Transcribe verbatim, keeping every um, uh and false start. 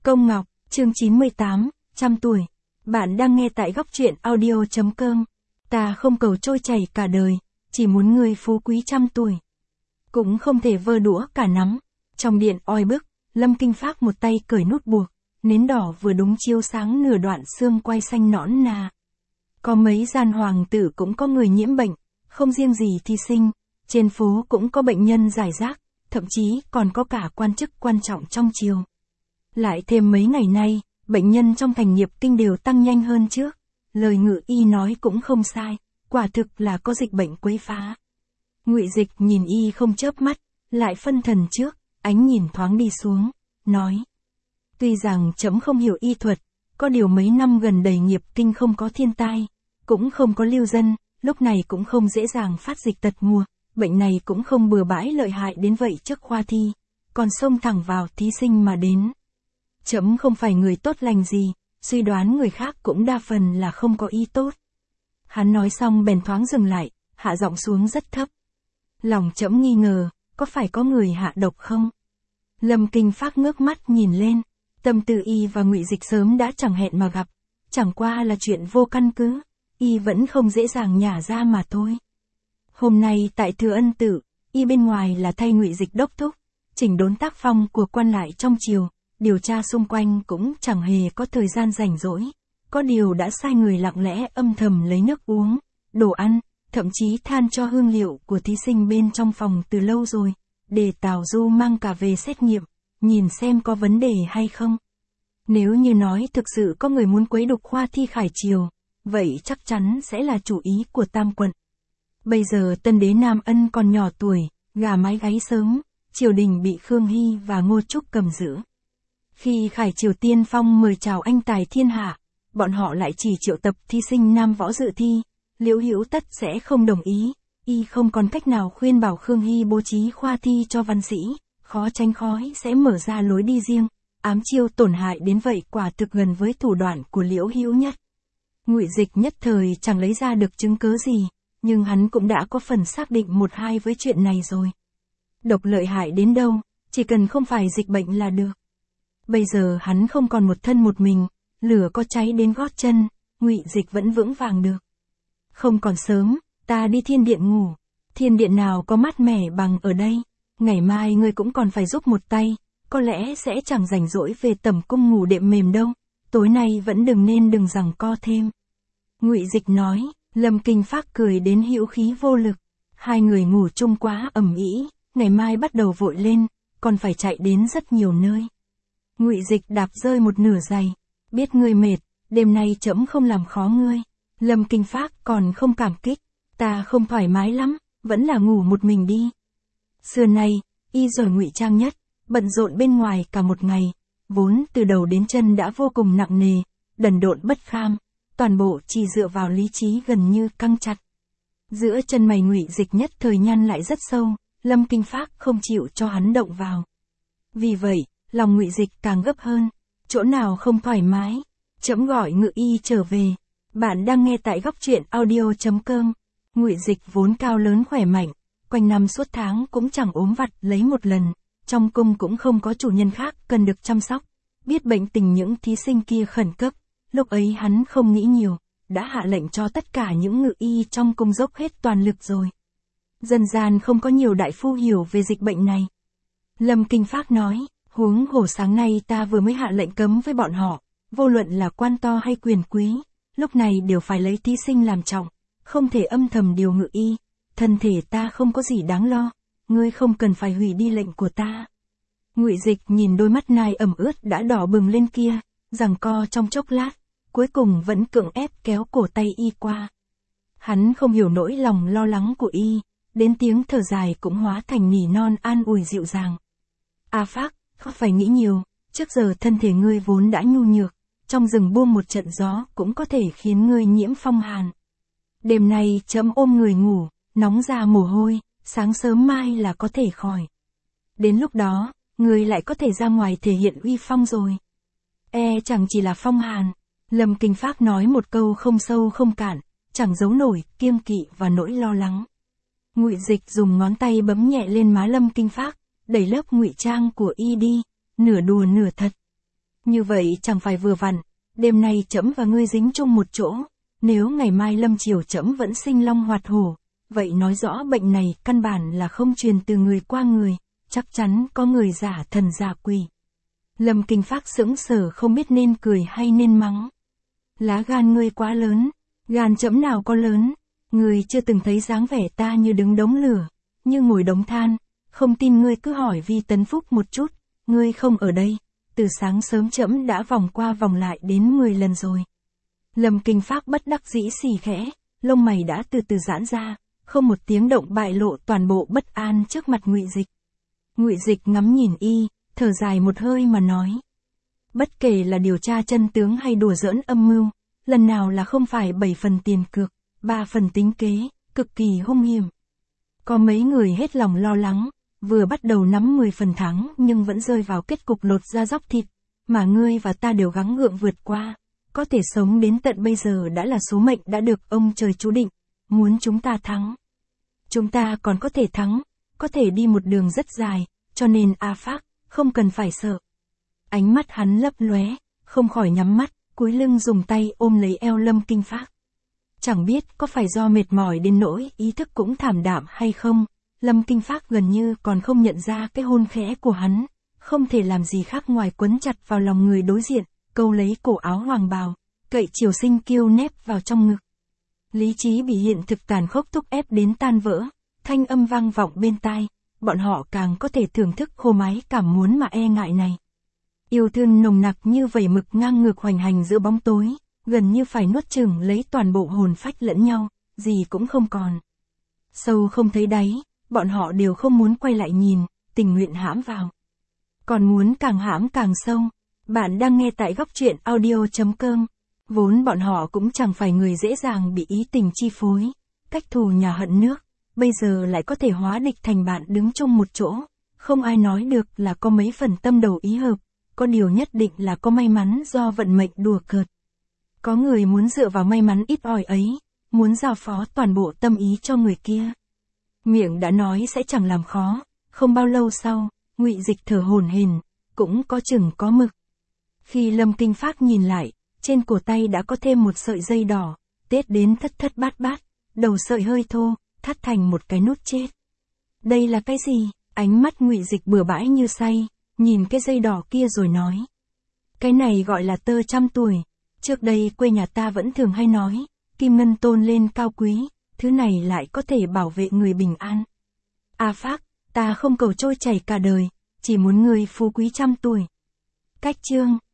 Công Ngọc, chương chín mươi tám, trăm tuổi. Bạn đang nghe tại góc truyện audio.com. Ta không cầu trôi chảy cả đời, chỉ muốn người phú quý trăm tuổi. Cũng không thể vơ đũa cả nắm. Trong điện oi bức, Lâm Kinh Phác một tay cởi nút buộc, nến đỏ vừa đúng chiếu sáng nửa đoạn xương quai xanh nõn nà. Có mấy gian hoàng tử cũng có người nhiễm bệnh, không riêng gì thí sinh, trên phố cũng có bệnh nhân rải rác, thậm chí còn có cả quan chức quan trọng trong triều. Lại thêm mấy ngày nay, bệnh nhân trong thành nghiệp kinh đều tăng nhanh hơn trước. Lời Ngự Y nói cũng không sai, quả thực là có dịch bệnh quấy phá. Ngụy Dịch nhìn y không chớp mắt, lại phân thần trước, ánh nhìn thoáng đi xuống, nói: Tuy rằng trẫm không hiểu y thuật, có điều mấy năm gần đây nghiệp kinh không có thiên tai, cũng không có lưu dân, lúc này cũng không dễ dàng phát dịch tật mùa, bệnh này cũng không bừa bãi lợi hại đến vậy trước khoa thi, còn xông thẳng vào thí sinh mà đến. Trẫm không phải người tốt lành gì, suy đoán người khác cũng đa phần là không có ý tốt. Hắn nói xong bèn thoáng dừng lại, hạ giọng xuống rất thấp. Lòng trẫm nghi ngờ, có phải có người hạ độc không? Lâm Kinh Phác ngước mắt nhìn lên, tâm tư y và Ngụy Dịch sớm đã chẳng hẹn mà gặp, chẳng qua là chuyện vô căn cứ, y vẫn không dễ dàng nhả ra mà thôi. Hôm nay tại Thừa Ân Tự, y bên ngoài là thay Ngụy Dịch đốc thúc, chỉnh đốn tác phong của quan lại trong triều, điều tra xung quanh cũng chẳng hề có thời gian rảnh rỗi, có điều đã sai người lặng lẽ âm thầm lấy nước uống, đồ ăn, thậm chí than cho hương liệu của thí sinh bên trong phòng từ lâu rồi, để Tào Du mang cả về xét nghiệm, nhìn xem có vấn đề hay không. Nếu như nói thực sự có người muốn quấy đục khoa thi khải triều, vậy chắc chắn sẽ là chủ ý của Tam quận. Bây giờ tân đế Nam Ân còn nhỏ tuổi, gà mái gáy sớm, triều đình bị Khương Hy và Ngô Trúc cầm giữ. Khi khải triều tiên phong mời chào anh tài thiên hạ, bọn họ lại chỉ triệu tập thí sinh nam võ dự thi, Liễu Hữu tất sẽ không đồng ý, y không còn cách nào khuyên bảo Khương Hy bố trí khoa thi cho văn sĩ, khó tránh khỏi sẽ mở ra lối đi riêng, ám chiêu tổn hại đến vậy quả thực gần với thủ đoạn của Liễu Hữu nhất. Ngụy Dịch nhất thời chẳng lấy ra được chứng cớ gì, nhưng hắn cũng đã có phần xác định một hai với chuyện này rồi. Độc lợi hại đến đâu, chỉ cần không phải dịch bệnh là được. Bây giờ hắn không còn một thân một mình, lửa có cháy đến gót chân, Ngụy Dịch vẫn vững vàng được. Không còn sớm, ta đi thiên điện ngủ. Thiên điện nào có mát mẻ bằng ở đây, ngày mai ngươi cũng còn phải giúp một tay, có lẽ sẽ chẳng rảnh rỗi về tẩm cung ngủ đệm mềm đâu, tối nay vẫn đừng nên đừng giằng co thêm. Ngụy Dịch nói, Lâm Kinh Phác cười đến hữu khí vô lực, hai người ngủ chung quá ầm ĩ, ngày mai bắt đầu vội lên, còn phải chạy đến rất nhiều nơi. Ngụy Dịch đạp rơi một nửa giày, biết ngươi mệt, đêm nay trẫm không làm khó ngươi. Lâm Kinh Phác còn không cảm kích, ta không thoải mái lắm, vẫn là ngủ một mình đi. Xưa nay, y rồi ngụy trang nhất, bận rộn bên ngoài cả một ngày, vốn từ đầu đến chân đã vô cùng nặng nề, đần độn bất kham, toàn bộ chỉ dựa vào lý trí gần như căng chặt. Giữa chân mày Ngụy Dịch nhất thời nhăn lại rất sâu, Lâm Kinh Phác không chịu cho hắn động vào. Vì vậy, lòng Ngụy Dịch càng gấp hơn, chỗ nào không thoải mái, trẫm gọi Ngự Y trở về. Bạn đang nghe tại góc truyện audio.com. Ngụy Dịch vốn cao lớn khỏe mạnh, quanh năm suốt tháng cũng chẳng ốm vặt lấy một lần, trong cung cũng không có chủ nhân khác cần được chăm sóc, biết bệnh tình những thí sinh kia khẩn cấp, lúc ấy hắn không nghĩ nhiều, đã hạ lệnh cho tất cả những ngự y trong cung dốc hết toàn lực rồi. Dân gian không có nhiều đại phu hiểu về dịch bệnh này. Lâm Kinh Phác nói, huống hồ sáng nay ta vừa mới hạ lệnh cấm với bọn họ, vô luận là quan to hay quyền quý, lúc này đều phải lấy thí sinh làm trọng, không thể âm thầm điều ngự y, thân thể ta không có gì đáng lo, ngươi không cần phải hủy đi lệnh của ta. Ngụy Dịch nhìn đôi mắt nai ẩm ướt đã đỏ bừng lên kia, giằng co trong chốc lát, cuối cùng vẫn cưỡng ép kéo cổ tay y qua. Hắn không hiểu nỗi lòng lo lắng của y, đến tiếng thở dài cũng hóa thành nỉ non an ủi dịu dàng. A Phác, không phải nghĩ nhiều, trước giờ thân thể ngươi vốn đã nhu nhược, trong rừng buông một trận gió cũng có thể khiến ngươi nhiễm phong hàn. Đêm nay trẫm ôm người ngủ, nóng ra mồ hôi, sáng sớm mai là có thể khỏi. Đến lúc đó, ngươi lại có thể ra ngoài thể hiện uy phong rồi. E chẳng chỉ là phong hàn. Lâm Kinh Phác nói một câu không sâu không cạn, chẳng giấu nổi kiêng kỵ và nỗi lo lắng. Ngụy Dịch dùng ngón tay bấm nhẹ lên má Lâm Kinh Phác, đẩy lớp ngụy trang của y đi, nửa đùa nửa thật. Như vậy chẳng phải vừa vặn, đêm nay trẫm và ngươi dính chung một chỗ, nếu ngày mai lâm chiều trẫm vẫn sinh long hoạt hổ, vậy nói rõ bệnh này căn bản là không truyền từ người qua người, chắc chắn có người giả thần giả quỷ. Lâm Kinh Phác sững sờ không biết nên cười hay nên mắng. Lá gan ngươi quá lớn, gan trẫm nào có lớn, ngươi chưa từng thấy dáng vẻ ta như đứng đống lửa, như ngồi đống than, không tin ngươi cứ hỏi Vi Tấn Phúc một chút, ngươi không ở đây, từ sáng sớm trẫm đã vòng qua vòng lại đến mười lần rồi. Lâm Kinh Phác bất đắc dĩ xì khẽ, lông mày đã từ từ giãn ra, không một tiếng động bại lộ toàn bộ bất an trước mặt Ngụy Dịch. Ngụy Dịch ngắm nhìn y, thở dài một hơi mà nói. Bất kể là điều tra chân tướng hay đùa giỡn âm mưu, lần nào là không phải bảy phần tiền cược, ba phần tính kế, cực kỳ hung hiểm. Có mấy người hết lòng lo lắng, vừa bắt đầu nắm mười phần thắng nhưng vẫn rơi vào kết cục lột da dóc thịt, mà ngươi và ta đều gắng gượng vượt qua, có thể sống đến tận bây giờ đã là số mệnh đã được ông trời chú định, muốn chúng ta thắng. Chúng ta còn có thể thắng, có thể đi một đường rất dài, cho nên A Phác, không cần phải sợ. Ánh mắt hắn lấp lóe, không khỏi nhắm mắt, cúi lưng dùng tay ôm lấy eo Lâm Kinh Phác. Chẳng biết có phải do mệt mỏi đến nỗi ý thức cũng thảm đạm hay không, Lâm Kinh Phác gần như còn không nhận ra cái hôn khẽ của hắn, không thể làm gì khác ngoài quấn chặt vào lòng người đối diện, câu lấy cổ áo hoàng bào, cậy Triều Sinh Kiêu nép vào trong ngực. Lý trí bị hiện thực tàn khốc thúc ép đến tan vỡ, thanh âm vang vọng bên tai, bọn họ càng có thể thưởng thức khô mái cảm muốn mà e ngại này. Yêu thương nồng nặc như vẩy mực ngang ngược hoành hành giữa bóng tối, gần như phải nuốt chửng lấy toàn bộ hồn phách lẫn nhau, gì cũng không còn. Sâu không thấy đáy, bọn họ đều không muốn quay lại nhìn, tình nguyện hãm vào. Còn muốn càng hãm càng sâu. Bạn đang nghe tại góc truyện audio chấm com. Vốn bọn họ cũng chẳng phải người dễ dàng bị ý tình chi phối, cách thù nhà hận nước, bây giờ lại có thể hóa địch thành bạn đứng chung một chỗ. Không ai nói được là có mấy phần tâm đầu ý hợp, có điều nhất định là có may mắn do vận mệnh đùa cợt. Có người muốn dựa vào may mắn ít ỏi ấy, muốn giao phó toàn bộ tâm ý cho người kia. Miệng đã nói sẽ chẳng làm khó, không bao lâu sau, Ngụy Dịch thở hổn hển, cũng có chừng có mực. Khi Lâm Kinh Phác nhìn lại, trên cổ tay đã có thêm một sợi dây đỏ, tết đến thất thất bát bát, đầu sợi hơi thô, thắt thành một cái nút chết. Đây là cái gì? Ánh mắt Ngụy Dịch bừa bãi như say, nhìn cái dây đỏ kia rồi nói. Cái này gọi là tơ trăm tuổi, trước đây quê nhà ta vẫn thường hay nói, kim ngân tôn lên cao quý, thứ này lại có thể bảo vệ người bình an. A Phác, ta không cầu trôi chảy cả đời, chỉ muốn người phú quý trăm tuổi. Cách chương